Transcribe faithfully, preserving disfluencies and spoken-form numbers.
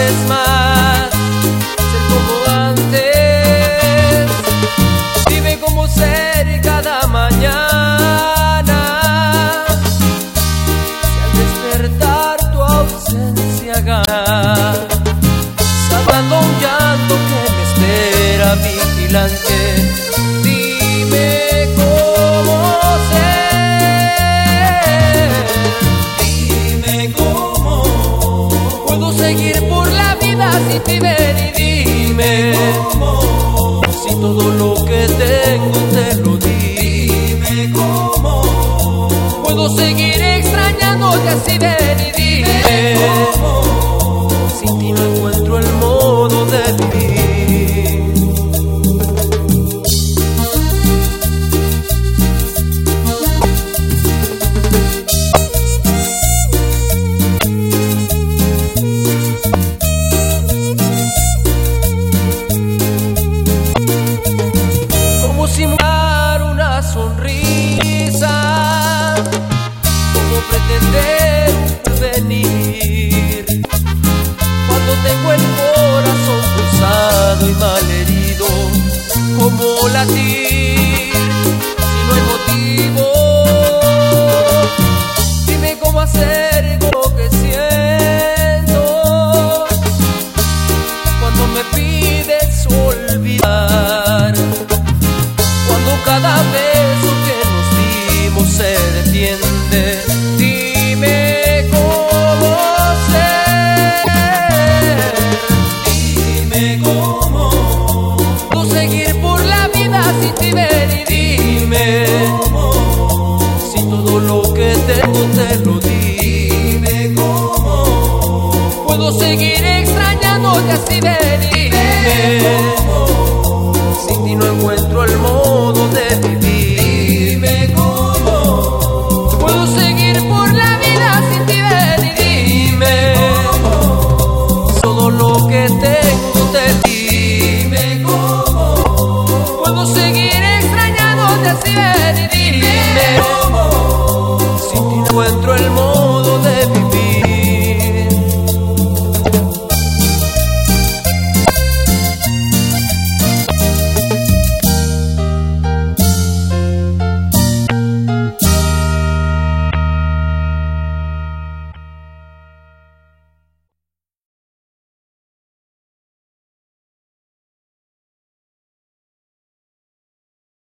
vez más ser como antes. Dime cómo ser cada mañana, si al despertar tu ausencia gana, salvando un llanto que me espera vigilante. Dime cómo ser, dime cómo puedo seguir por la vida sin ti. Ven y dime cómo, si todo lo que tengo te lo di. Dime cómo puedo seguir extrañándote así. Ven y dime cómo, sin ti no encuentro el modo de vivir. Como simular una sonrisa, como pretender un porvenir, cuando tengo el corazón cruzado y malherido. Como latir si no hay motivo. Dime cómo hacer lo que siento cuando me pides olvidar, cuando cada beso que nos dimos se detiende. Dime cómo ser, dime cómo puedo seguir por la vida sin ti. Ven y dime cómo, si todo lo que tengo te lo di. Dime cómo puedo seguir extrañándote así. Ven y